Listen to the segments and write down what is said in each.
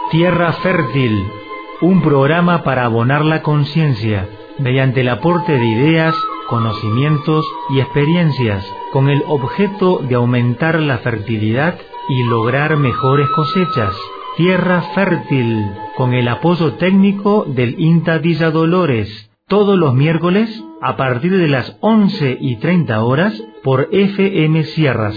Tierra Fértil, un programa para abonar la conciencia mediante el aporte de ideas, conocimientos y experiencias con el objeto de aumentar la fertilidad y lograr mejores cosechas. Tierra Fértil, con el apoyo técnico del INTA Villa Dolores, todos los miércoles a partir de las 11:30 horas por FM Sierras.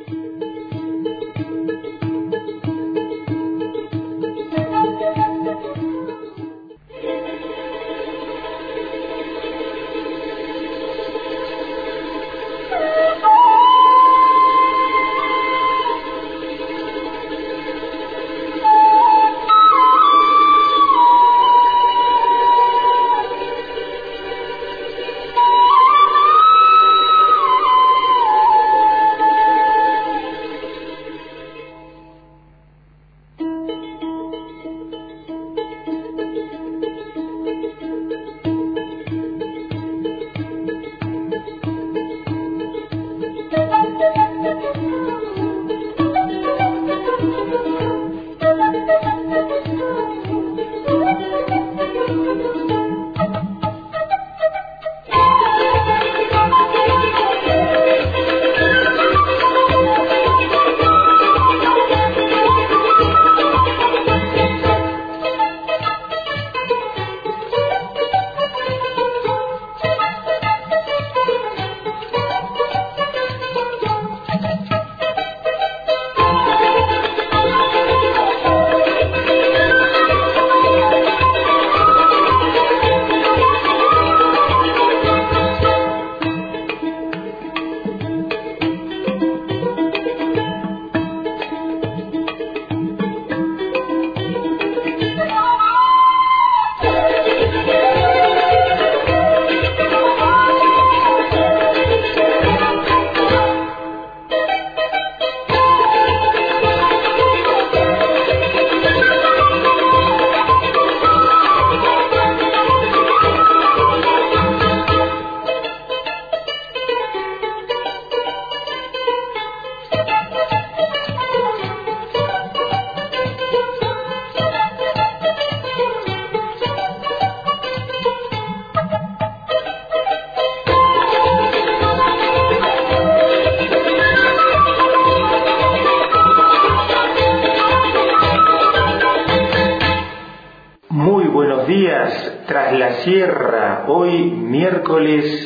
Tras la Sierra, hoy miércoles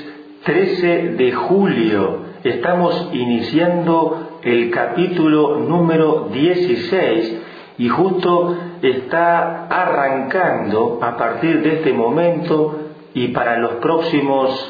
13 de julio, estamos iniciando el capítulo número 16 y justo está arrancando a partir de este momento y para los próximos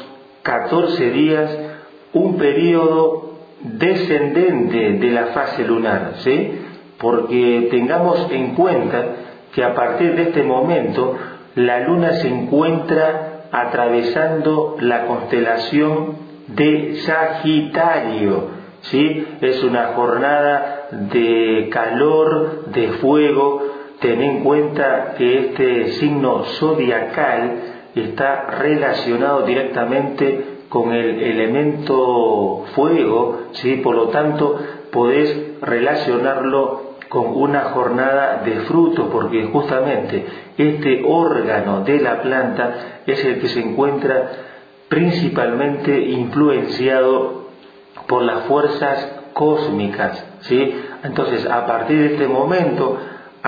14 días un periodo descendente de la fase lunar, ¿sí? Porque tengamos en cuenta que a partir de este momento la luna se encuentra atravesando la constelación de Sagitario, ¿sí? Es una jornada de calor, de fuego. Ten en cuenta que este signo zodiacal está relacionado directamente con el elemento fuego, ¿sí? Por lo tanto, podés relacionarlo con una jornada de frutos, porque justamente este órgano de la planta es el que se encuentra principalmente influenciado por las fuerzas cósmicas, ¿sí? Entonces, a partir de este momento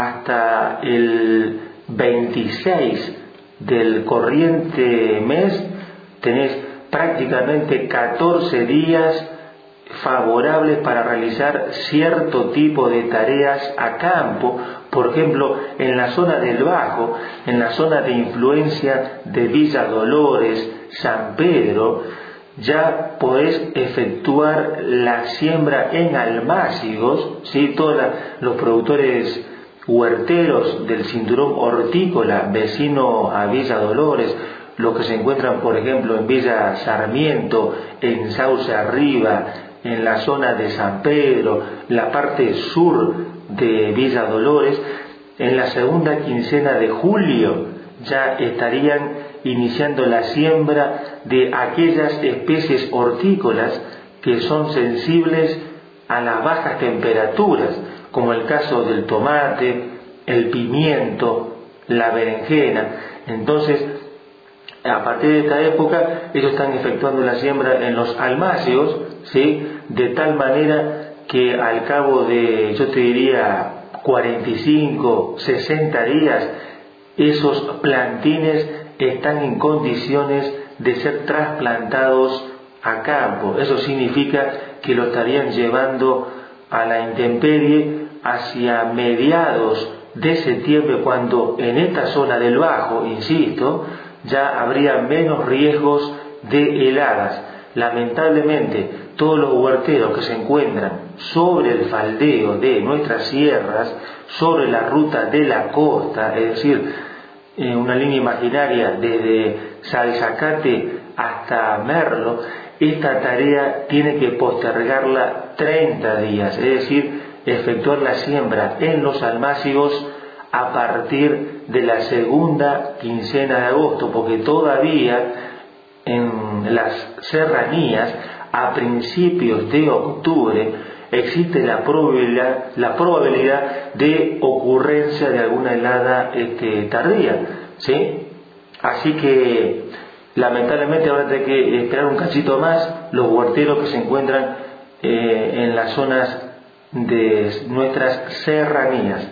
hasta el 26 del corriente mes, tenés prácticamente 14 días favorables para realizar cierto tipo de tareas a campo. Por ejemplo, en la zona del Bajo, en la zona de influencia de Villa Dolores, San Pedro, ya podés efectuar la siembra en almácigos, ¿sí? Todos los productores huerteros del cinturón hortícola vecino a Villa Dolores, los que se encuentran, por ejemplo, en Villa Sarmiento, en Sauce Arriba, en la zona de San Pedro, la parte sur de Villa Dolores, en la segunda quincena de julio ya estarían iniciando la siembra de aquellas especies hortícolas que son sensibles a las bajas temperaturas, como el caso del tomate, el pimiento, la berenjena. Entonces, a partir de esta época, ellos están efectuando la siembra en los almácigos, ¿sí? De tal manera que al cabo de, yo te diría, 45, 60 días, esos plantines están en condiciones de ser trasplantados a campo. Eso significa que lo estarían llevando a la intemperie hacia mediados de septiembre, cuando en esta zona del Bajo, insisto, ya habría menos riesgos de heladas. Lamentablemente, todos los huerteros que se encuentran sobre el faldeo de nuestras sierras, sobre la ruta de la costa, es decir, una línea imaginaria desde Salzacate hasta Merlo, esta tarea tiene que postergarla 30 días, es decir, efectuar la siembra en los almácigos a partir de la segunda quincena de agosto, porque todavía en las serranías, a principios de octubre, existe la probabilidad de ocurrencia de alguna helada tardía, ¿sí? Así que lamentablemente ahora hay que esperar un cachito más los huerteros que se encuentran en las zonas de nuestras serranías.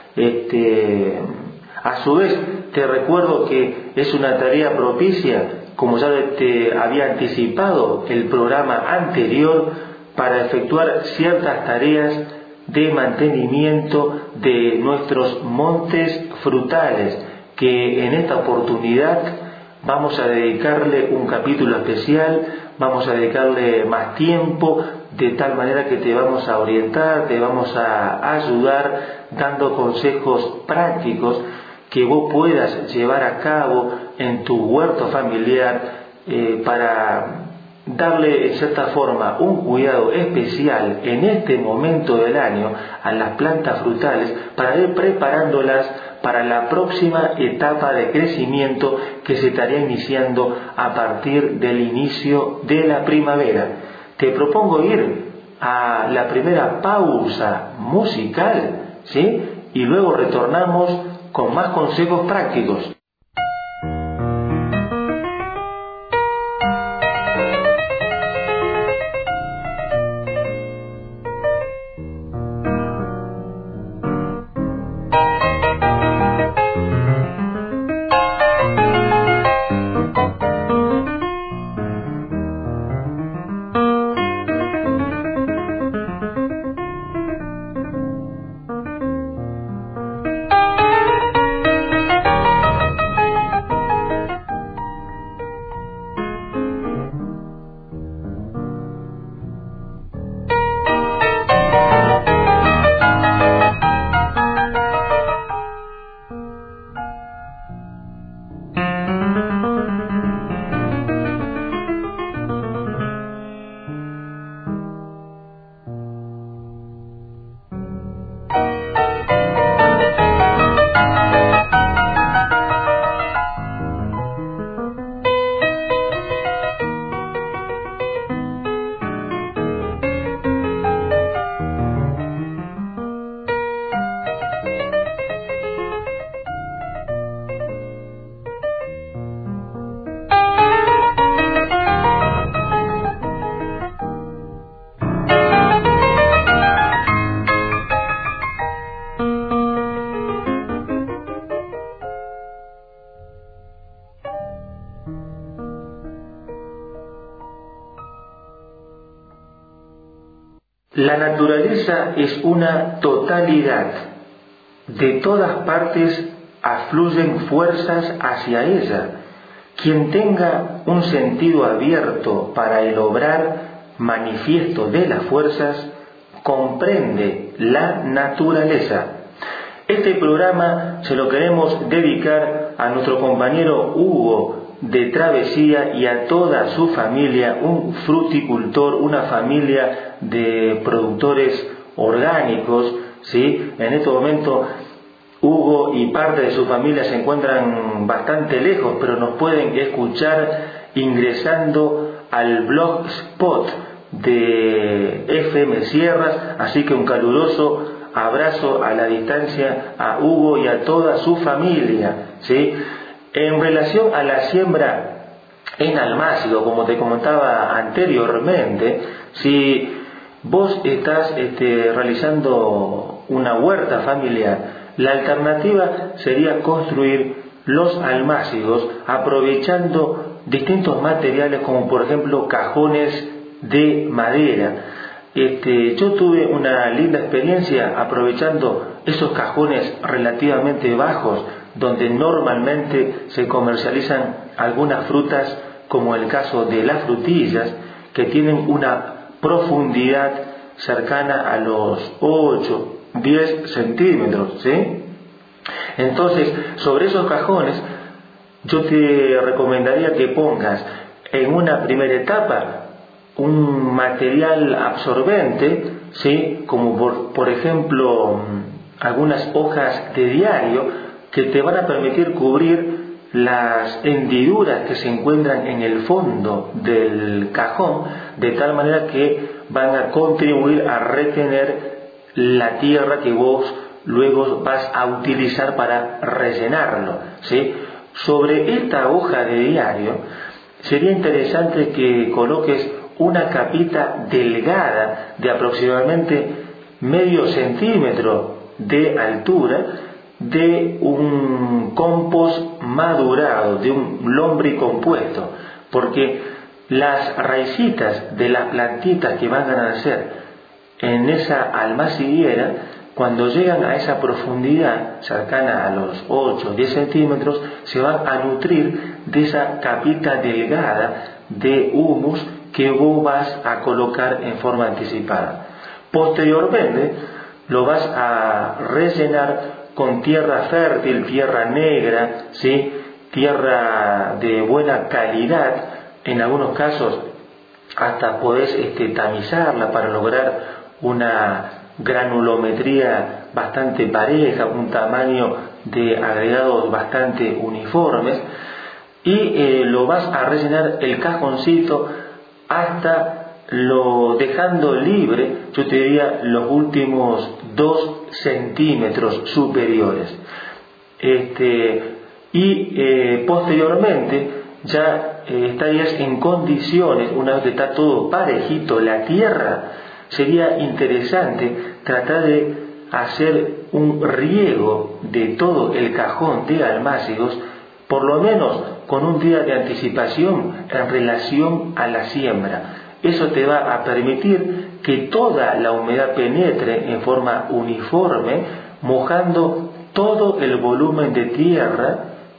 A su vez, te recuerdo que es una tarea propicia, como ya te había anticipado el programa anterior, para efectuar ciertas tareas de mantenimiento de nuestros montes frutales, que en esta oportunidad vamos a dedicarle un capítulo especial, vamos a dedicarle más tiempo, de tal manera que te vamos a orientar, te vamos a ayudar dando consejos prácticos que vos puedas llevar a cabo en tu huerto familiar para darle en cierta forma un cuidado especial en este momento del año a las plantas frutales, para ir preparándolas para la próxima etapa de crecimiento que se estaría iniciando a partir del inicio de la primavera. Te propongo ir a la primera pausa musical, ¿sí? Y luego retornamos con más consejos prácticos. La naturaleza es una totalidad. De todas partes afluyen fuerzas hacia ella. Quien tenga un sentido abierto para el obrar manifiesto de las fuerzas, comprende la naturaleza. Este programa se lo queremos dedicar a nuestro compañero Hugo de Travesía y a toda su familia, un fruticultor, una familia de productores orgánicos, ¿sí? En este momento Hugo y parte de su familia se encuentran bastante lejos, pero nos pueden escuchar ingresando al blogspot de FM Sierras, así que un caluroso abrazo a la distancia a Hugo y a toda su familia, ¿sí? En relación a la siembra en almácigo, como te comentaba anteriormente, si vos estás realizando una huerta familiar, la alternativa sería construir los almácigos aprovechando distintos materiales como por ejemplo cajones de madera. Yo tuve una linda experiencia aprovechando esos cajones relativamente bajos donde normalmente se comercializan algunas frutas, como el caso de las frutillas, que tienen una profundidad cercana a los 8, 10 centímetros, ¿sí? Entonces, sobre esos cajones, yo te recomendaría que pongas en una primera etapa un material absorbente, ¿sí? Como por ejemplo algunas hojas de diario que te van a permitir cubrir las hendiduras que se encuentran en el fondo del cajón, de tal manera que van a contribuir a retener la tierra que vos luego vas a utilizar para rellenarlo, ¿sí? Sobre esta hoja de diario sería interesante que coloques una capita delgada de aproximadamente medio centímetro de altura de un compost madurado, de un lombricompuesto, porque las raicitas de las plantitas que van a nacer en esa almaciguera, cuando llegan a esa profundidad cercana a los 8 o 10 centímetros, se van a nutrir de esa capita delgada de humus que vos vas a colocar en forma anticipada. Posteriormente lo vas a rellenar con tierra fértil, tierra negra, ¿sí? Tierra de buena calidad. En algunos casos hasta podés tamizarla para lograr una granulometría bastante pareja, un tamaño de agregados bastante uniformes, y lo vas a rellenar el cajoncito hasta dejando libre, yo te diría, los últimos 2 centímetros superiores. Posteriormente ya estarías en condiciones, una vez que está todo parejito, la tierra, sería interesante tratar de hacer un riego de todo el cajón de almácigos, por lo menos con un día de anticipación en relación a la siembra. Eso te va a permitir que toda la humedad penetre en forma uniforme, mojando todo el volumen de tierra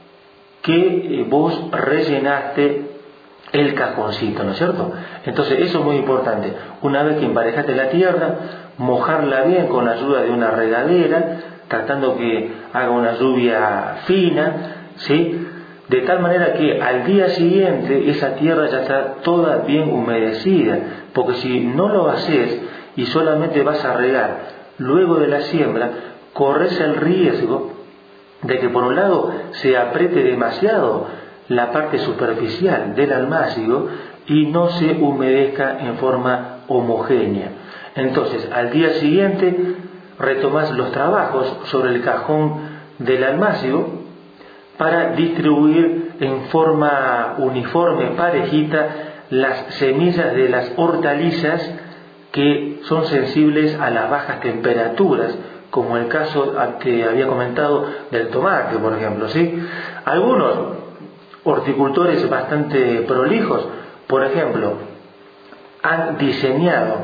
que vos rellenaste el cajoncito, ¿no es cierto? Entonces eso es muy importante. Una vez que emparejaste la tierra, mojarla bien con la ayuda de una regadera, tratando que haga una lluvia fina, ¿sí? De tal manera que al día siguiente esa tierra ya está toda bien humedecida, porque si no lo haces y solamente vas a regar luego de la siembra, corres el riesgo de que por un lado se apriete demasiado la parte superficial del almácigo y no se humedezca en forma homogénea. Entonces, al día siguiente retomas los trabajos sobre el cajón del almácigo para distribuir en forma uniforme, parejita, las semillas de las hortalizas que son sensibles a las bajas temperaturas, como el caso que había comentado del tomate, por ejemplo, ¿sí? Algunos horticultores bastante prolijos, por ejemplo, han diseñado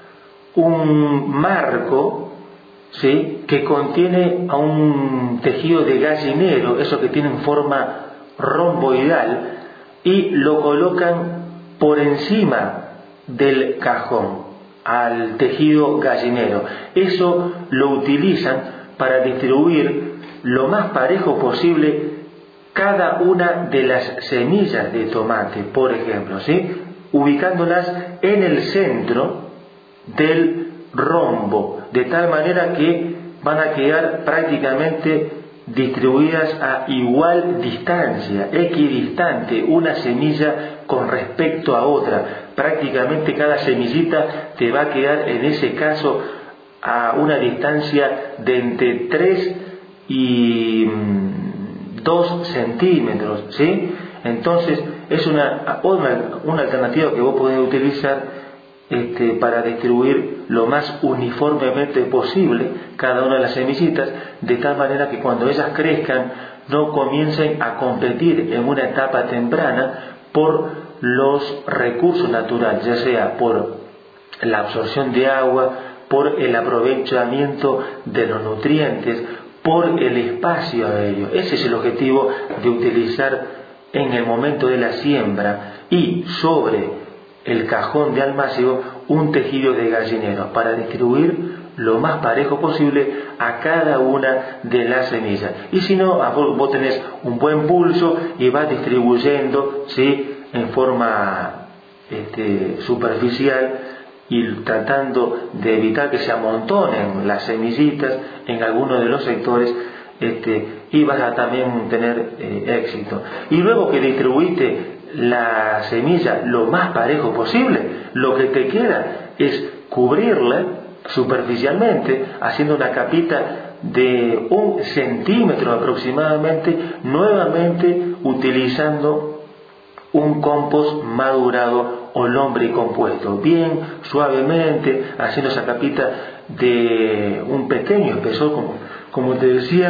un marco, ¿sí?, que contiene a un tejido de gallinero, eso que tiene forma romboidal, y lo colocan por encima del cajón al tejido gallinero. Eso lo utilizan para distribuir lo más parejo posible cada una de las semillas de tomate, por ejemplo, ¿sí?, ubicándolas en el centro del rombo, de tal manera que van a quedar prácticamente distribuidas a igual distancia, equidistante, una semilla con respecto a otra. Prácticamente cada semillita te va a quedar en ese caso a una distancia de entre 3 y 2 centímetros, ¿sí? Entonces es una alternativa que vos podés utilizar para distribuir lo más uniformemente posible cada una de las semillitas, de tal manera que cuando ellas crezcan no comiencen a competir en una etapa temprana por los recursos naturales, ya sea por la absorción de agua, por el aprovechamiento de los nutrientes, por el espacio aéreo. Ese es el objetivo de utilizar en el momento de la siembra y sobre el cajón de almácigo un tejido de gallinero para distribuir lo más parejo posible a cada una de las semillas. Y si no, vos tenés un buen pulso y vas distribuyendo, ¿sí?, en forma superficial, y tratando de evitar que se amontonen las semillitas en alguno de los sectores, y vas a también tener éxito. Y luego que distribuiste la semilla lo más parejo posible, lo que te queda es cubrirla superficialmente, haciendo una capita de 1 centímetro aproximadamente, nuevamente utilizando un compost madurado o lombricompuesto, bien suavemente, haciendo esa capita de un pequeño espesor, como te decía,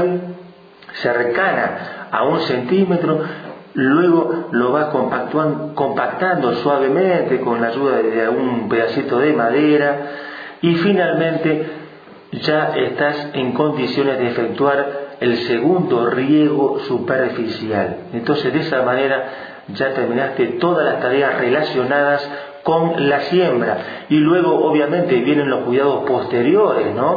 cercana a 1 centímetro. Luego lo vas compactando suavemente con la ayuda de un pedacito de madera, y finalmente ya estás en condiciones de efectuar el segundo riego superficial. Entonces, de esa manera ya terminaste todas las tareas relacionadas con la siembra. Y luego obviamente vienen los cuidados posteriores, ¿no?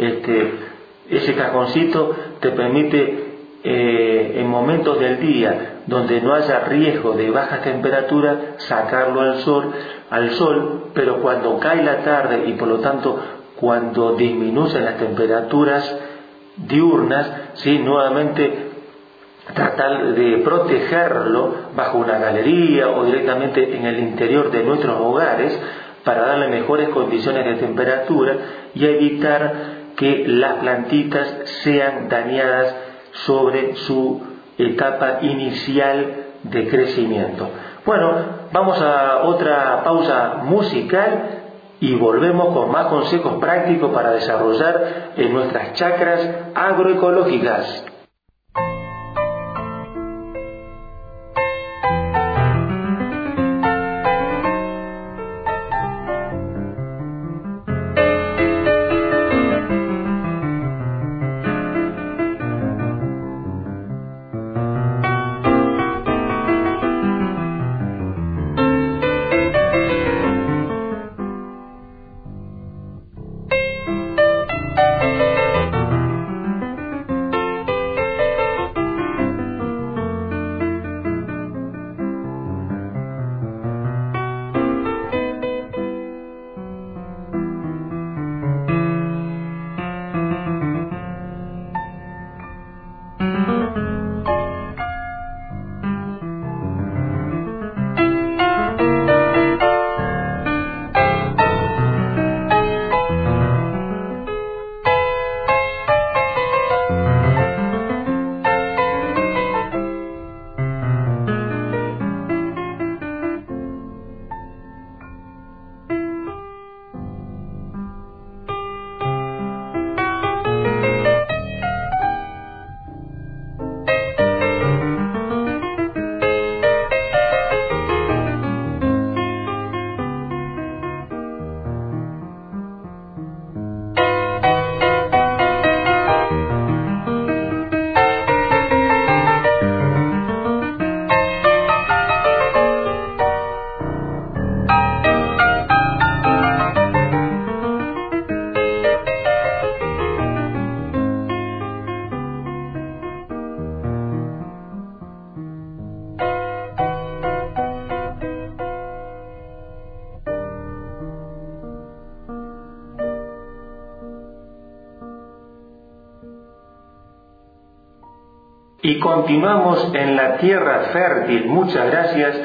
Ese cajoncito te permite en momentos del día donde no haya riesgo de bajas temperaturas sacarlo al sol, pero cuando cae la tarde y por lo tanto cuando disminuyen las temperaturas diurnas, ¿sí?, nuevamente tratar de protegerlo bajo una galería o directamente en el interior de nuestros hogares para darle mejores condiciones de temperatura y evitar que las plantitas sean dañadas sobre su etapa inicial de crecimiento. Bueno, vamos a otra pausa musical y volvemos con más consejos prácticos para desarrollar en nuestras chacras agroecológicas. Y continuamos en la tierra fértil. Muchas gracias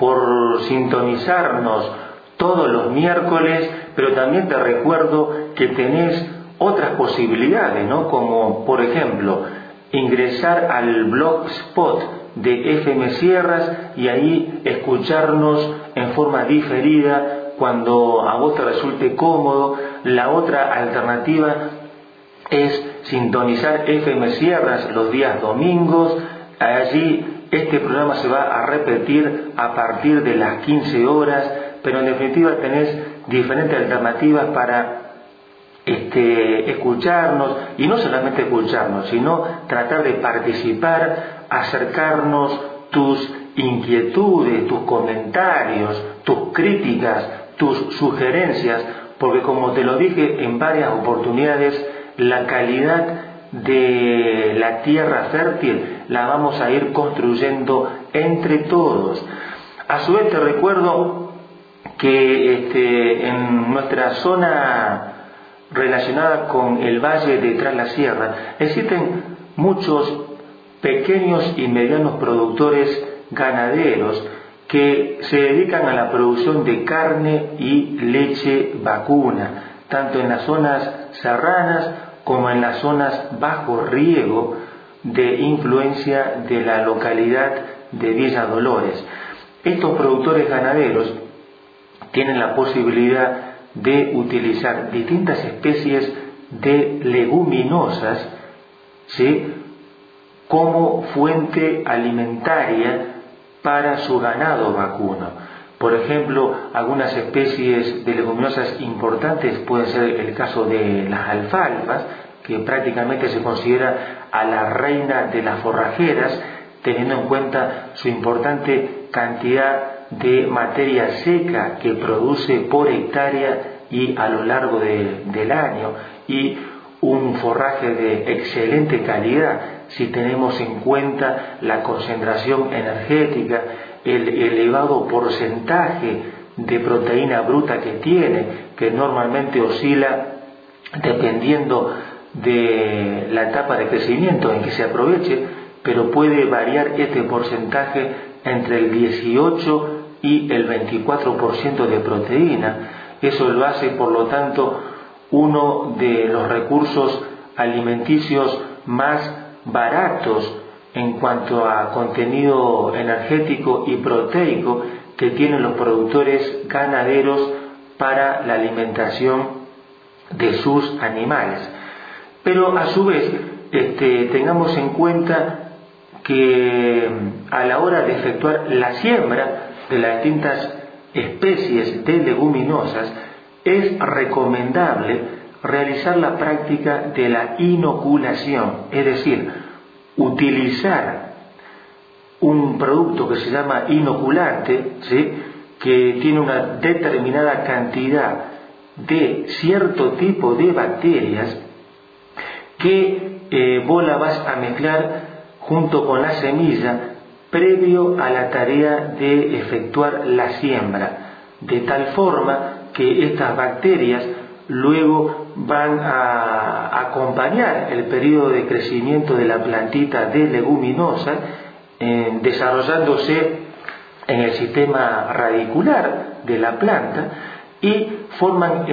por sintonizarnos todos los miércoles, pero también te recuerdo que tenés otras posibilidades, ¿no? Como por ejemplo ingresar al blogspot de FM Sierras y ahí escucharnos en forma diferida cuando a vos te resulte cómodo. La otra alternativa es sintonizar FM Sierras los días domingos. Allí este programa se va a repetir a partir de las 15 horas, pero en definitiva tenés diferentes alternativas para escucharnos, y no solamente escucharnos, sino tratar de participar, acercarnos tus inquietudes, tus comentarios, tus críticas, tus sugerencias, porque como te lo dije en varias oportunidades, la calidad de la tierra fértil la vamos a ir construyendo entre todos. A su vez te recuerdo que en nuestra zona relacionada con el valle de Tras la Sierra existen muchos pequeños y medianos productores ganaderos que se dedican a la producción de carne y leche vacuna, tanto en las zonas serranas como en las zonas bajo riego de influencia de la localidad de Villa Dolores. Estos productores ganaderos tienen la posibilidad de utilizar distintas especies de leguminosas, ¿sí?, como fuente alimentaria para su ganado vacuno. Por ejemplo, algunas especies de leguminosas importantes pueden ser el caso de las alfalfas, que prácticamente se considera a la reina de las forrajeras, teniendo en cuenta su importante cantidad de materia seca que produce por hectárea y a lo largo del año, y un forraje de excelente calidad si tenemos en cuenta la concentración energética, el elevado porcentaje de proteína bruta que tiene, que normalmente oscila dependiendo de la etapa de crecimiento en que se aproveche, pero puede variar este porcentaje entre el 18 y el 24% de proteína. Eso lo hace, por lo tanto, uno de los recursos alimenticios más baratos en cuanto a contenido energético y proteico que tienen los productores ganaderos para la alimentación de sus animales. Pero a su vez tengamos en cuenta que a la hora de efectuar la siembra de las distintas especies de leguminosas es recomendable realizar la práctica de la inoculación, es decir, utilizar un producto que se llama inoculante, ¿sí?, que tiene una determinada cantidad de cierto tipo de bacterias que vos la vas a mezclar junto con la semilla previo a la tarea de efectuar la siembra, de tal forma que estas bacterias luego van a acompañar el periodo de crecimiento de la plantita de leguminosa, desarrollándose en el sistema radicular de la planta, y forman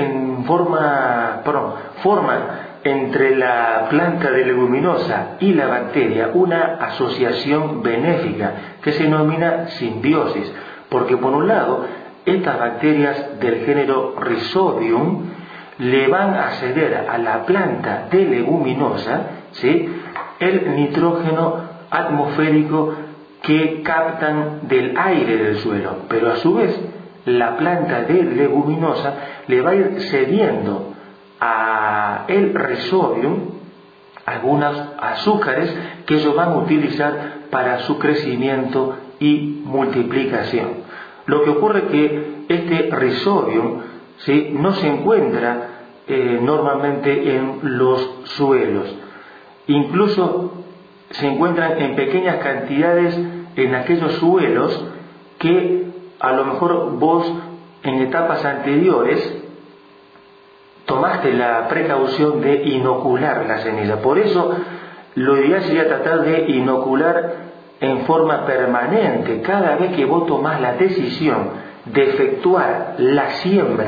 entre la planta de leguminosa y la bacteria una asociación benéfica que se denomina simbiosis, porque por un lado estas bacterias del género Rhizobium le van a ceder a la planta de leguminosa, ¿sí?, el nitrógeno atmosférico que captan del aire del suelo, pero a su vez la planta de leguminosa le va a ir cediendo a el Rhizobium algunos azúcares que ellos van a utilizar para su crecimiento y multiplicación. Lo que ocurre es que este Rhizobium, ¿sí?, no se encuentra normalmente en los suelos, incluso se encuentran en pequeñas cantidades en aquellos suelos que a lo mejor vos en etapas anteriores tomaste la precaución de inocular la semilla. Por eso lo ideal sería tratar de inocular en forma permanente cada vez que vos tomás la decisión de efectuar la siembra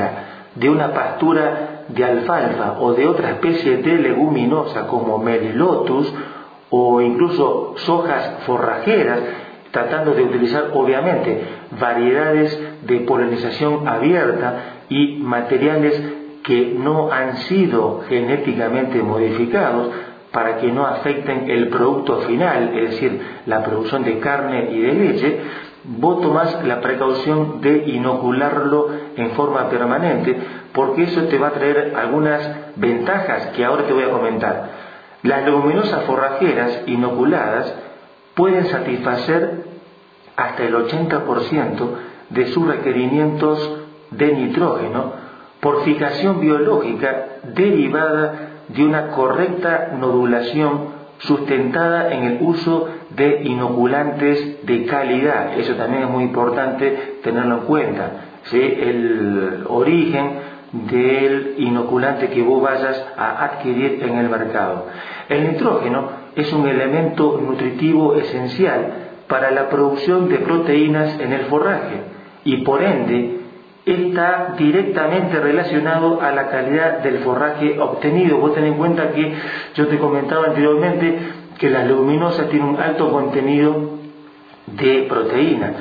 de una pastura de alfalfa o de otra especie de leguminosa como Melilotus o incluso sojas forrajeras, tratando de utilizar obviamente variedades de polinización abierta y materiales que no han sido genéticamente modificados para que no afecten el producto final, es decir, la producción de carne y de leche, vos tomás la precaución de inocularlo en forma permanente, porque eso te va a traer algunas ventajas que ahora te voy a comentar. Las leguminosas forrajeras inoculadas pueden satisfacer hasta el 80% de sus requerimientos de nitrógeno por fijación biológica derivada de una correcta nodulación sustentada en el uso de inoculantes de calidad. Eso también es muy importante tenerlo en cuenta, ¿sí? El origen del inoculante que vos vayas a adquirir en el mercado. El nitrógeno es un elemento nutritivo esencial para la producción de proteínas en el forraje y por ende está directamente relacionado a la calidad del forraje obtenido. Vos ten en cuenta que yo te comentaba anteriormente que las leguminosas tienen un alto contenido de proteína,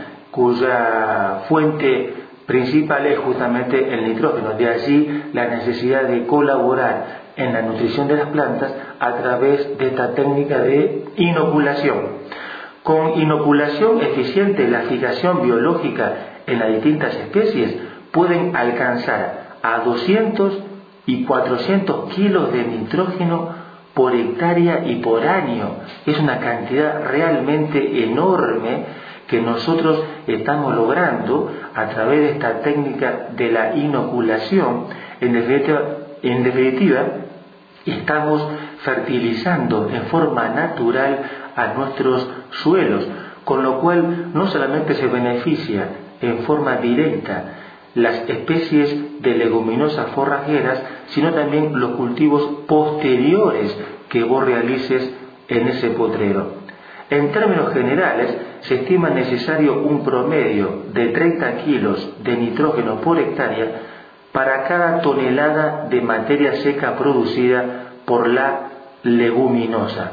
cuya fuente principal es justamente el nitrógeno. De allí la necesidad de colaborar en la nutrición de las plantas a través de esta técnica de inoculación. Con inoculación eficiente, la fijación biológica en las distintas especies pueden alcanzar a 200 y 400 kilos de nitrógeno por hectárea y por año. Es una cantidad realmente enorme que nosotros estamos logrando a través de esta técnica de la inoculación. En definitiva, estamos fertilizando en forma natural a nuestros suelos, con lo cual no solamente se beneficia en forma directa las especies de leguminosas forrajeras, sino también los cultivos posteriores que vos realices en ese potrero. En términos generales, se estima necesario un promedio de 30 kilos de nitrógeno por hectárea para cada tonelada de materia seca producida por la leguminosa.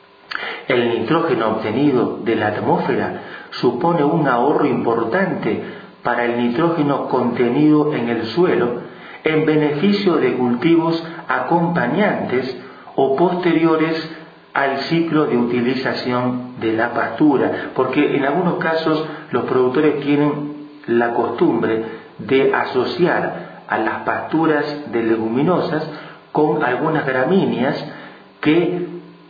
El nitrógeno obtenido de la atmósfera supone un ahorro importante para el nitrógeno contenido en el suelo en beneficio de cultivos acompañantes o posteriores al ciclo de utilización de la pastura, porque en algunos casos los productores tienen la costumbre de asociar a las pasturas de leguminosas con algunas gramíneas que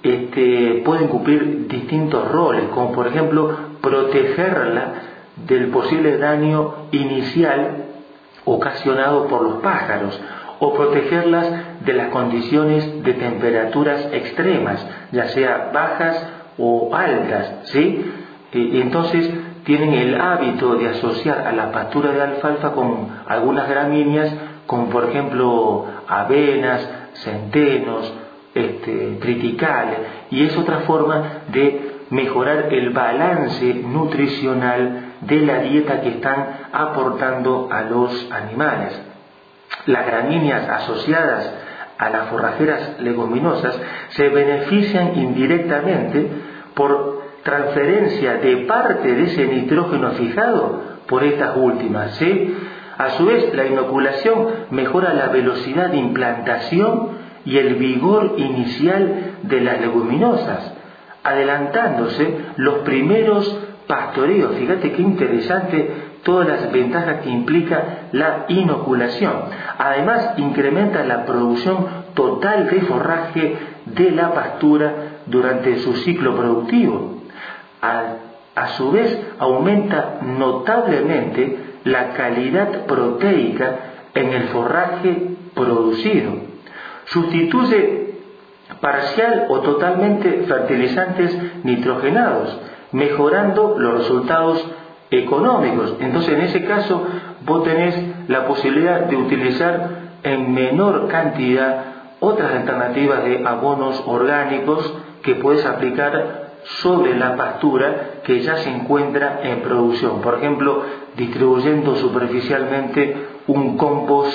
pueden cumplir distintos roles, como por ejemplo protegerla del posible daño inicial ocasionado por los pájaros o protegerlas de las condiciones de temperaturas extremas, ya sea bajas o altas, ¿sí? Entonces tienen el hábito de asociar a la pastura de alfalfa con algunas gramíneas, como por ejemplo avenas, centenos, triticales, y es otra forma de mejorar el balance nutricional de la dieta que están aportando a los animales. Las gramíneas asociadas a las forrajeras leguminosas se benefician indirectamente por transferencia de parte de ese nitrógeno fijado por estas últimas, ¿sí? A su vez, la inoculación mejora la velocidad de implantación y el vigor inicial de las leguminosas, adelantándose los primeros pastoreos. Fíjate qué interesante todas las ventajas que implica la inoculación. Además, incrementa la producción total de forraje de la pastura durante su ciclo productivo. A su vez, aumenta notablemente la calidad proteica en el forraje producido. Sustituye parcial o totalmente fertilizantes nitrogenados, mejorando los resultados económicos. Entonces, en ese caso, vos tenés la posibilidad de utilizar en menor cantidad otras alternativas de abonos orgánicos que puedes aplicar sobre la pastura que ya se encuentra en producción. Por ejemplo, distribuyendo superficialmente un compost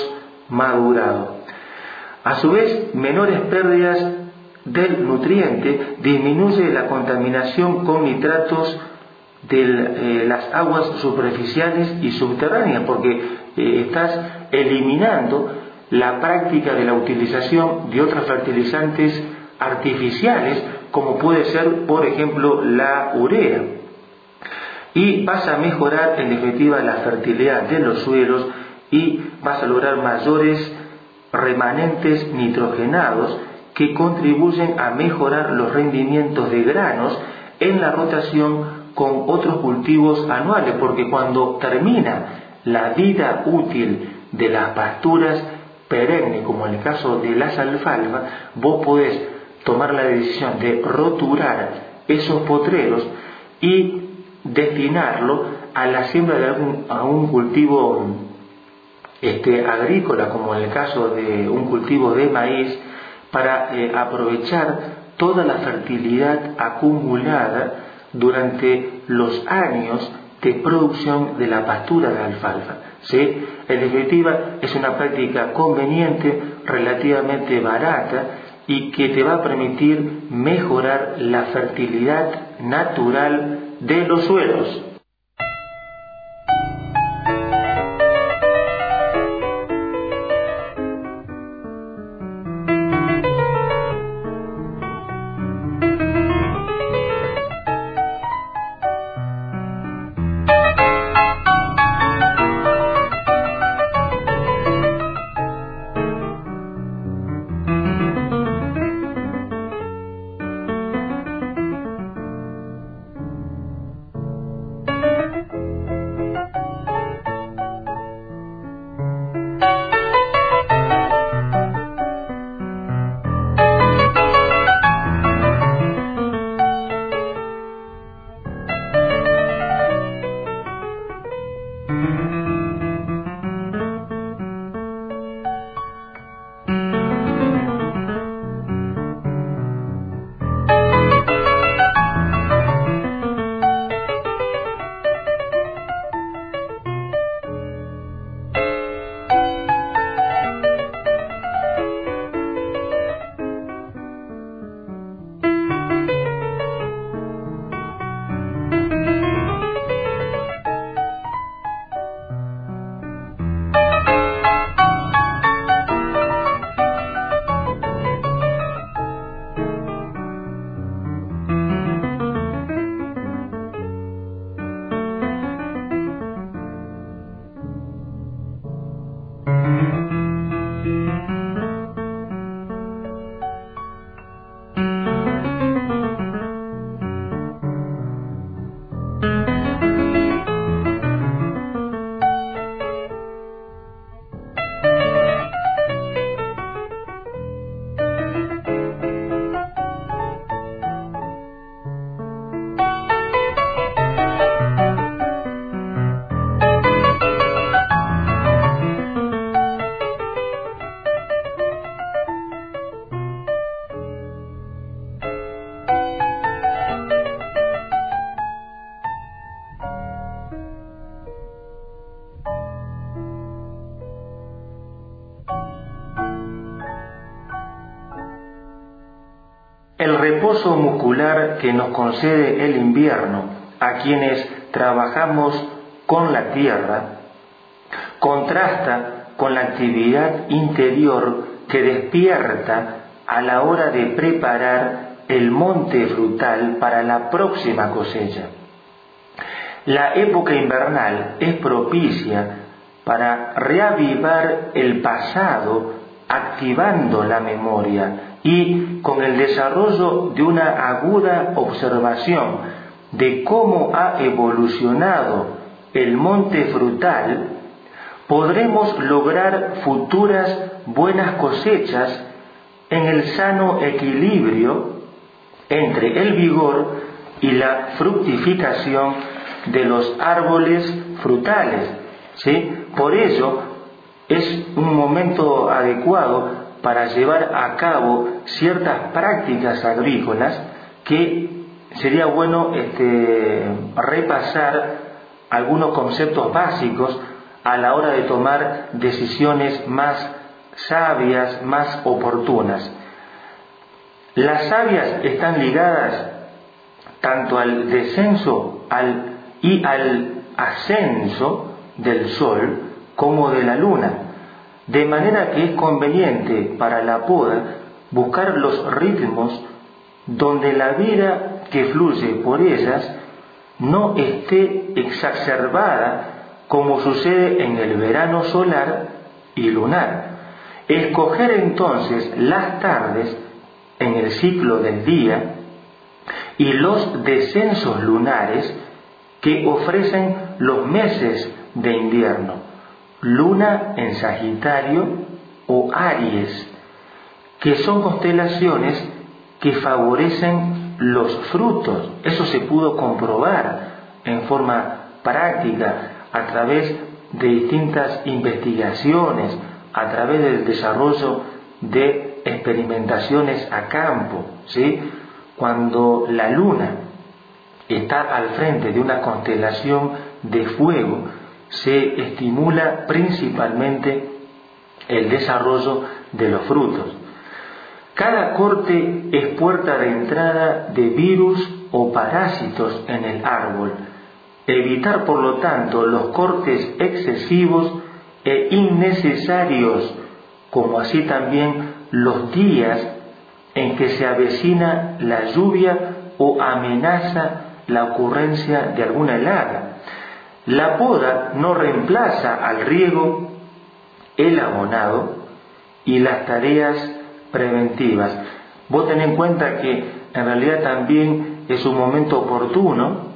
madurado. A su vez, menores pérdidas del nutriente disminuye la contaminación con nitratos de las aguas superficiales y subterráneas, porque estás eliminando la práctica de la utilización de otros fertilizantes artificiales, como puede ser, por ejemplo, la urea. Y vas a mejorar, en definitiva, la fertilidad de los suelos y vas a lograr mayores remanentes nitrogenados que contribuyen a mejorar los rendimientos de granos en la rotación con otros cultivos anuales, porque cuando termina la vida útil de las pasturas perennes, como en el caso de las alfalfas, vos podés tomar la decisión de roturar esos potreros y destinarlo a la siembra de algún cultivo agrícola, como en el caso de un cultivo de maíz, para aprovechar toda la fertilidad acumulada durante los años de producción de la pastura de alfalfa, ¿sí? En definitiva, es una práctica conveniente, relativamente barata y que te va a permitir mejorar la fertilidad natural de los suelos. El reposo muscular que nos concede el invierno a quienes trabajamos con la tierra contrasta con la actividad interior que despierta a la hora de preparar el monte frutal para la próxima cosecha. La época invernal es propicia para reavivar el pasado, activando la memoria y con el desarrollo de una aguda observación de cómo ha evolucionado el monte frutal, podremos lograr futuras buenas cosechas en el sano equilibrio entre el vigor y la fructificación de los árboles frutales, ¿sí? Por ello es un momento adecuado para llevar a cabo ciertas prácticas agrícolas que sería bueno repasar algunos conceptos básicos a la hora de tomar decisiones más sabias, más oportunas. Las savias están ligadas tanto al descenso y al ascenso del sol como de la luna, de manera que es conveniente para la poda buscar los ritmos donde la vida que fluye por ellas no esté exacerbada como sucede en el verano solar y lunar. Escoger entonces las tardes en el ciclo del día y los descensos lunares que ofrecen los meses de invierno, luna en Sagitario o Aries, que son constelaciones que favorecen los frutos. Eso se pudo comprobar en forma práctica a través de distintas investigaciones, a través del desarrollo de experimentaciones a campo, ¿sí? Cuando la luna está al frente de una constelación de fuego, se estimula principalmente el desarrollo de los frutos. Cada corte es puerta de entrada de virus o parásitos en el árbol. Evitar, por lo tanto, los cortes excesivos e innecesarios, como así también los días en que se avecina la lluvia o amenaza la ocurrencia de alguna helada. La poda no reemplaza al riego, el abonado y las tareas preventivas. Vos tenés en cuenta que en realidad también es un momento oportuno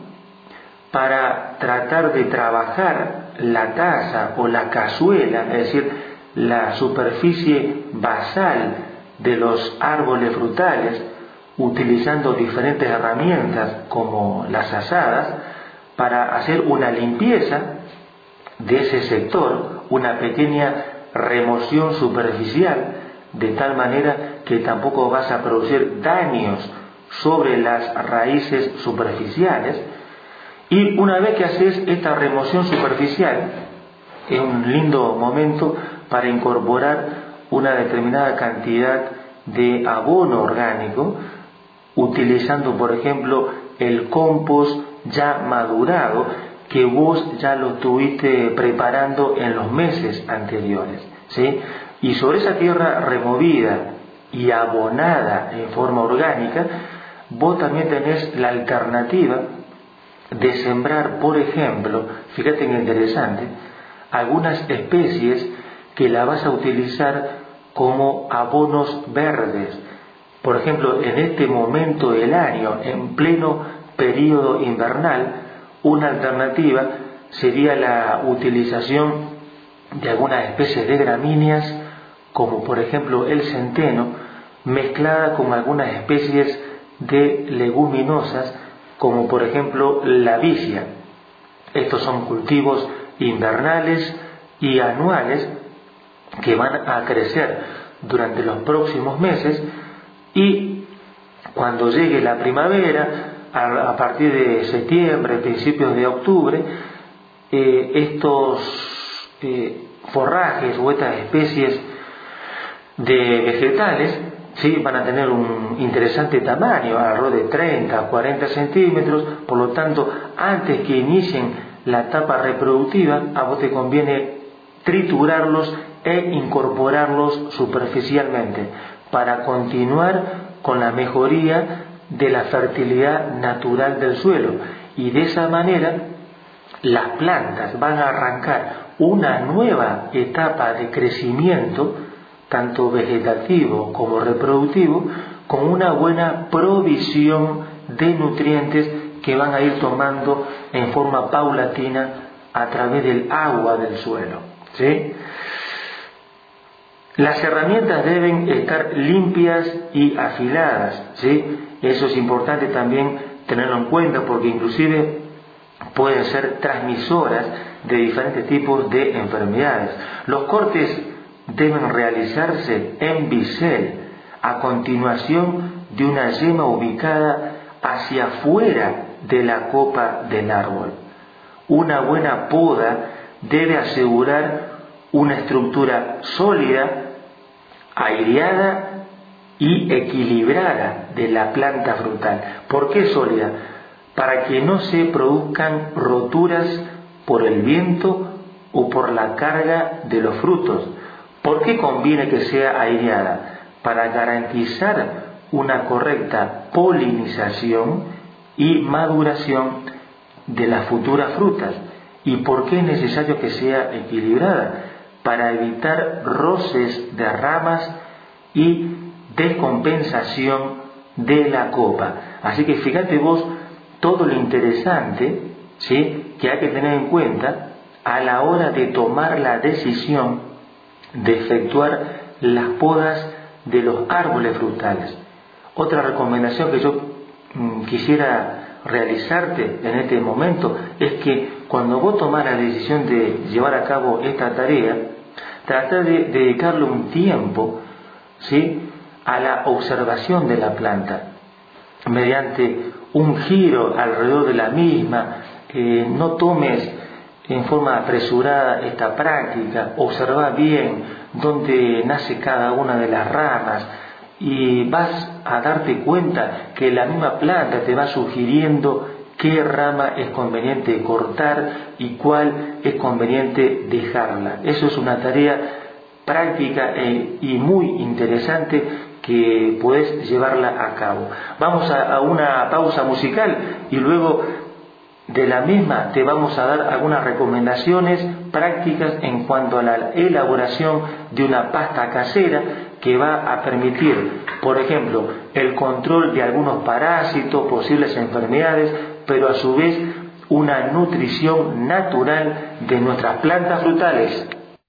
para tratar de trabajar la taza o la cazuela, es decir, la superficie basal de los árboles frutales, utilizando diferentes herramientas como las azadas, para hacer una limpieza de ese sector, una pequeña remoción superficial, de tal manera que tampoco vas a producir daños sobre las raíces superficiales. Y una vez que haces esta remoción superficial, es un lindo momento para incorporar una determinada cantidad de abono orgánico, utilizando por ejemplo el compost ya madurado que vos ya lo estuviste preparando en los meses anteriores, ¿sí? Y sobre esa tierra removida y abonada en forma orgánica, vos también tenés la alternativa de sembrar, por ejemplo, fíjate que interesante, algunas especies que la vas a utilizar como abonos verdes. Por ejemplo, en este momento del año, en pleno periodo invernal, una alternativa sería la utilización de algunas especies de gramíneas, como por ejemplo el centeno, mezclada con algunas especies de leguminosas, como por ejemplo la vicia. Estos son cultivos invernales y anuales que van a crecer durante los próximos meses, y cuando llegue la primavera, a partir de septiembre, principios de octubre, estos forrajes o estas especies de vegetales, ¿sí?, van a tener un interesante tamaño, alrededor de 30 a 40 centímetros. Por lo tanto, antes que inicien la etapa reproductiva, a vos te conviene triturarlos e incorporarlos superficialmente para continuar con la mejoría de la fertilidad natural del suelo, y de esa manera las plantas van a arrancar una nueva etapa de crecimiento, tanto vegetativo como reproductivo, con una buena provisión de nutrientes que van a ir tomando en forma paulatina a través del agua del suelo, ¿sí? Las herramientas deben estar limpias y afiladas, ¿sí? Eso es importante también tenerlo en cuenta, porque inclusive pueden ser transmisoras de diferentes tipos de enfermedades. Los cortes deben realizarse en bisel, a continuación de una yema ubicada hacia afuera de la copa del árbol. Una buena poda debe asegurar una estructura sólida aireada y equilibrada de la planta frutal. ¿Por qué sólida? Para que no se produzcan roturas por el viento o por la carga de los frutos. ¿Por qué conviene que sea aireada? Para garantizar una correcta polinización y maduración de las futuras frutas. ¿Y por qué es necesario que sea equilibrada? Para evitar roces de ramas y descompensación de la copa. Así que fíjate vos todo lo interesante, ¿sí?, que hay que tener en cuenta a la hora de tomar la decisión de efectuar las podas de los árboles frutales. Otra recomendación que yo quisiera realizarte en este momento es que cuando vos tomás la decisión de llevar a cabo esta tarea, trata de dedicarle un tiempo, ¿sí?, a la observación de la planta, mediante un giro alrededor de la misma. No tomes en forma apresurada esta práctica, observa bien dónde nace cada una de las ramas y vas a darte cuenta que la misma planta te va sugiriendo qué rama es conveniente cortar y cuál es conveniente dejarla. Eso es una tarea práctica y muy interesante que puedes llevarla a cabo. Vamos a una pausa musical y luego de la misma te vamos a dar algunas recomendaciones prácticas en cuanto a la elaboración de una pasta casera que va a permitir, por ejemplo, el control de algunos parásitos, posibles enfermedades, pero a su vez una nutrición natural de nuestras plantas frutales.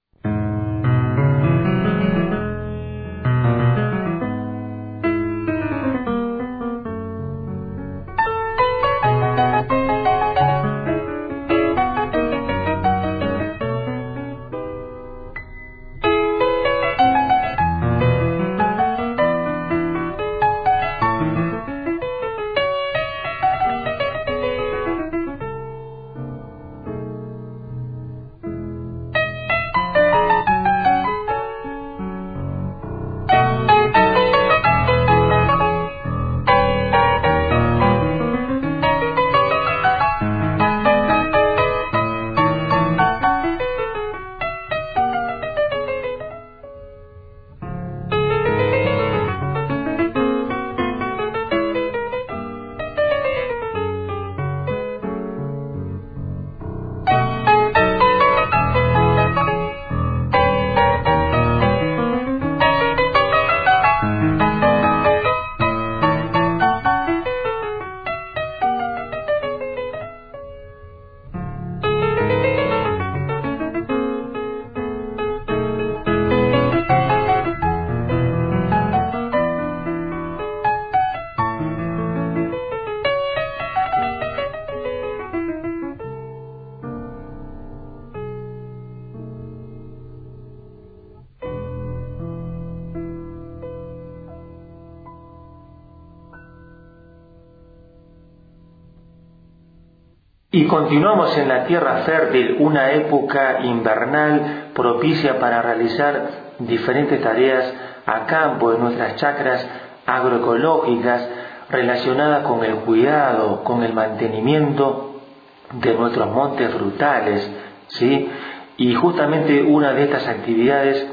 Y continuamos en la tierra fértil, una época invernal propicia para realizar diferentes tareas a campo en nuestras chacras agroecológicas relacionadas con el cuidado, con el mantenimiento de nuestros montes frutales, ¿sí? Y justamente una de estas actividades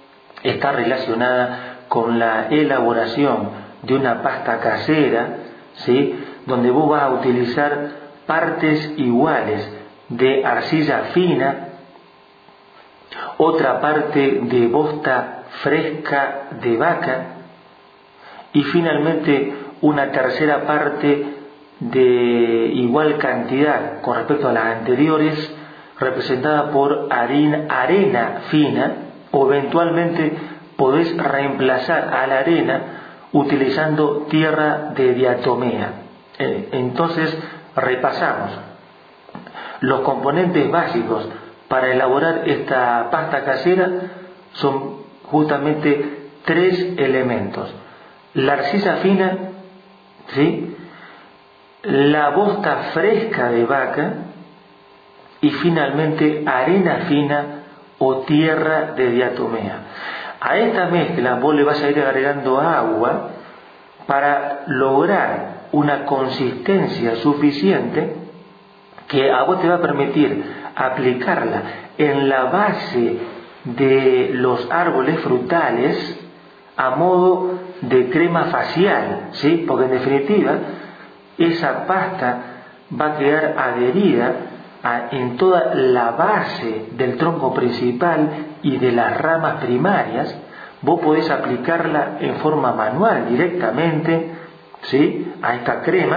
está relacionada con la elaboración de una pasta casera, ¿sí?, donde vos vas a utilizar partes iguales de arcilla fina, otra parte de bosta fresca de vaca y finalmente una tercera parte de igual cantidad con respecto a las anteriores, representada por arena fina, o eventualmente podés reemplazar a la arena utilizando tierra de diatomea. Entonces, repasamos. Los componentes básicos para elaborar esta pasta casera son justamente 3 elementos: la arcilla fina, ¿sí?, la bosta fresca de vaca y finalmente arena fina o tierra de diatomea. A esta mezcla vos le vas a ir agregando agua para lograr una consistencia suficiente que a vos te va a permitir aplicarla en la base de los árboles frutales a modo de crema facial, ¿sí? Porque en definitiva esa pasta va a quedar adherida en toda la base del tronco principal y de las ramas primarias. Vos podés aplicarla en forma manual directamente, ¿sí?, a esta crema,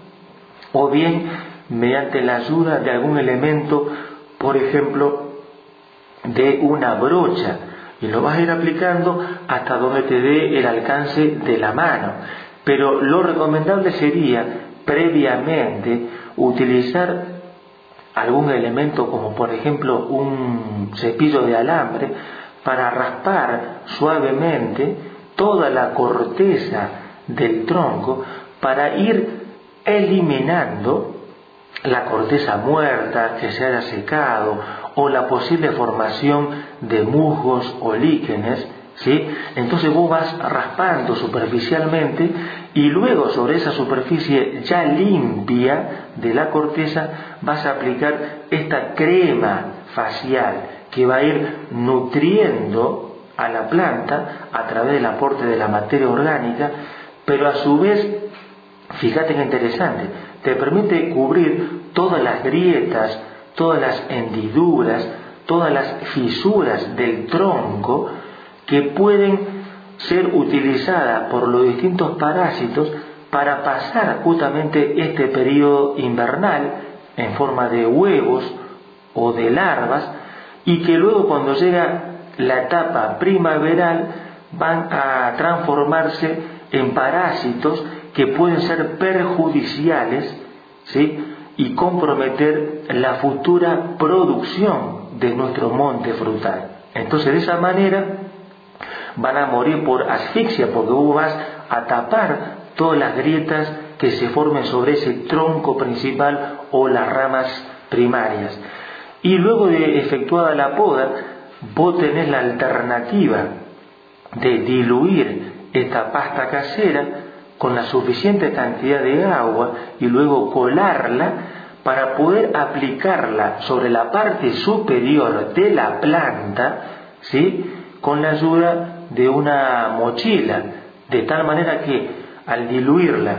o bien mediante la ayuda de algún elemento, por ejemplo, de una brocha, y lo vas a ir aplicando hasta donde te dé el alcance de la mano. Pero lo recomendable sería previamente utilizar algún elemento como por ejemplo un cepillo de alambre para raspar suavemente toda la corteza del tronco para ir eliminando la corteza muerta que se haya secado o la posible formación de musgos o líquenes, ¿sí? Entonces vos vas raspando superficialmente y luego sobre esa superficie ya limpia de la corteza vas a aplicar esta crema facial que va a ir nutriendo a la planta a través del aporte de la materia orgánica, pero a su vez, fíjate qué interesante, te permite cubrir todas las grietas, todas las hendiduras, todas las fisuras del tronco que pueden ser utilizadas por los distintos parásitos para pasar justamente este periodo invernal en forma de huevos o de larvas, y que luego cuando llega la etapa primaveral van a transformarse en parásitos que pueden ser perjudiciales, ¿sí?, y comprometer la futura producción de nuestro monte frutal. Entonces de esa manera van a morir por asfixia, porque vos vas a tapar todas las grietas que se formen sobre ese tronco principal o las ramas primarias. Y luego de efectuada la poda, vos tenés la alternativa de diluir esta pasta casera con la suficiente cantidad de agua y luego colarla para poder aplicarla sobre la parte superior de la planta, ¿sí?, con la ayuda de una mochila, de tal manera que al diluirla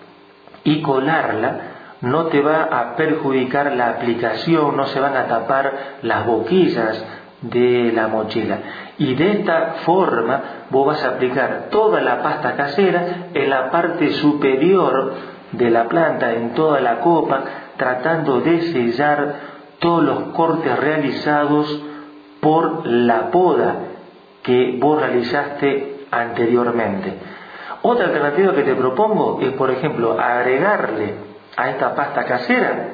y colarla no te va a perjudicar la aplicación, no se van a tapar las boquillas de la mochila. Y de esta forma vos vas a aplicar toda la pasta casera en la parte superior de la planta, en toda la copa, tratando de sellar todos los cortes realizados por la poda que vos realizaste anteriormente. Otra alternativa que te propongo es, por ejemplo, agregarle a esta pasta casera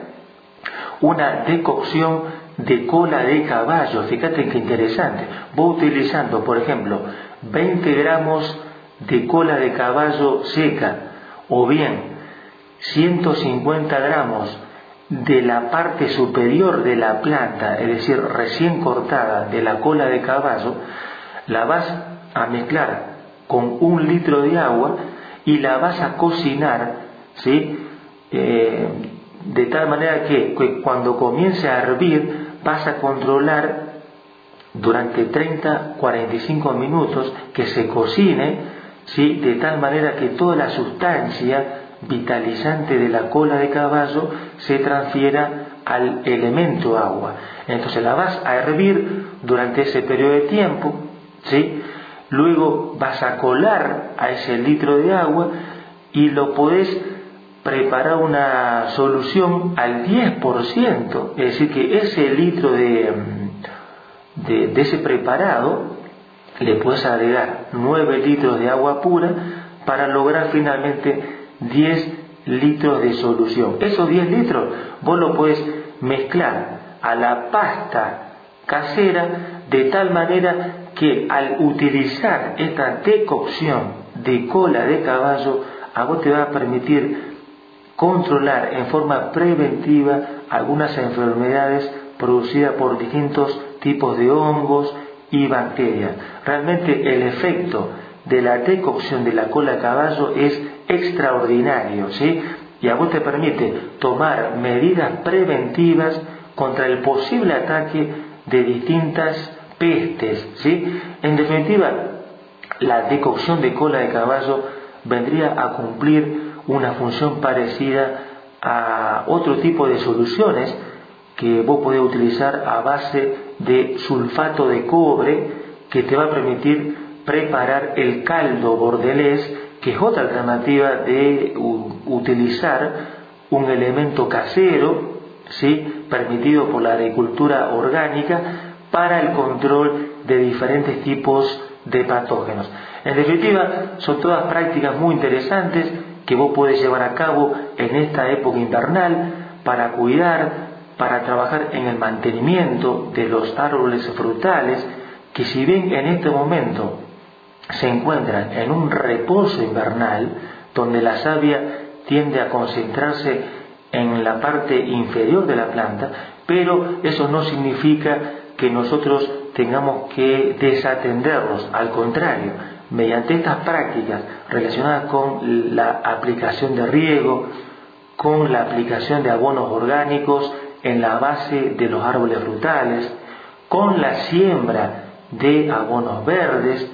una decocción de cola de caballo. Fíjate qué interesante. Vos utilizando, por ejemplo, 20 gramos de cola de caballo seca, o bien 150 gramos de la parte superior de la planta, es decir, recién cortada de la cola de caballo, la vas a mezclar con 1 litro de agua y la vas a cocinar, ¿sí?, de tal manera que cuando comience a hervir vas a controlar durante 30-45 minutos que se cocine, ¿sí?, de tal manera que toda la sustancia vitalizante de la cola de caballo se transfiera al elemento agua. Entonces la vas a hervir durante ese periodo de tiempo, ¿sí? Luego vas a colar a ese litro de agua y lo podés preparar una solución al 10%, es decir, que ese litro de ese preparado le puedes agregar 9 litros de agua pura para lograr finalmente 10 litros de solución. Esos 10 litros vos lo puedes mezclar a la pasta casera de tal manera que al utilizar esta decocción de cola de caballo a vos te va a permitir controlar en forma preventiva algunas enfermedades producidas por distintos tipos de hongos y bacterias. Realmente el efecto de la decocción de la cola de caballo es extraordinario, ¿sí? Y a vos te permite tomar medidas preventivas contra el posible ataque de distintas pestes, ¿sí? En definitiva, la decocción de cola de caballo vendría a cumplir una función parecida a otro tipo de soluciones que vos podés utilizar a base de sulfato de cobre, que te va a permitir preparar el caldo bordelés, que es otra alternativa de utilizar un elemento casero, ¿sí?, permitido por la agricultura orgánica para el control de diferentes tipos de patógenos. En definitiva, son todas prácticas muy interesantes que vos podés llevar a cabo en esta época invernal para cuidar, para trabajar en el mantenimiento de los árboles frutales, que si bien en este momento se encuentran en un reposo invernal, donde la savia tiende a concentrarse en la parte inferior de la planta, pero eso no significa que nosotros tengamos que desatenderlos. Al contrario, mediante estas prácticas relacionadas con la aplicación de riego, con la aplicación de abonos orgánicos en la base de los árboles frutales, con la siembra de abonos verdes,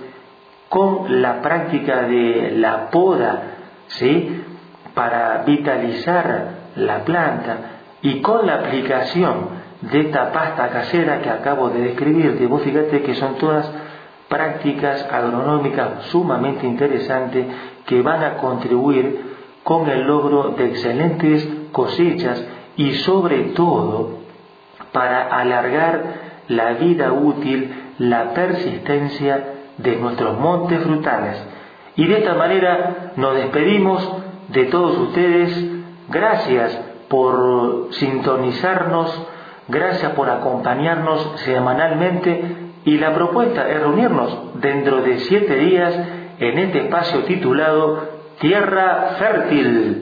con la práctica de la poda, ¿sí?, para vitalizar la planta, y con la aplicación de esta pasta casera que acabo de describirte. Vos fíjate que son todas prácticas agronómicas sumamente interesantes que van a contribuir con el logro de excelentes cosechas y sobre todo para alargar la vida útil, la persistencia de nuestros montes frutales. Y de esta manera nos despedimos de todos ustedes. Gracias por sintonizarnos, gracias por acompañarnos semanalmente, y la propuesta es reunirnos dentro de 7 días en este espacio titulado Tierra Fértil.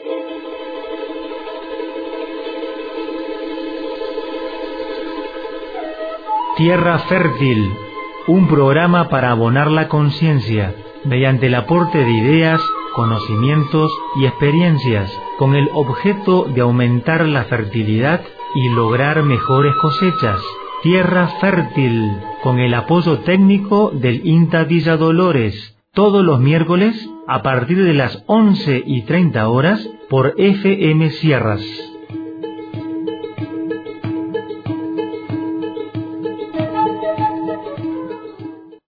Tierra Fértil, un programa para abonar la conciencia mediante el aporte de ideas, conocimientos y experiencias con el objeto de aumentar la fertilidad y lograr mejores cosechas. Tierra Fértil, con el apoyo técnico del INTA Villa Dolores, todos los miércoles a partir de las 11:30 horas por FM Sierras.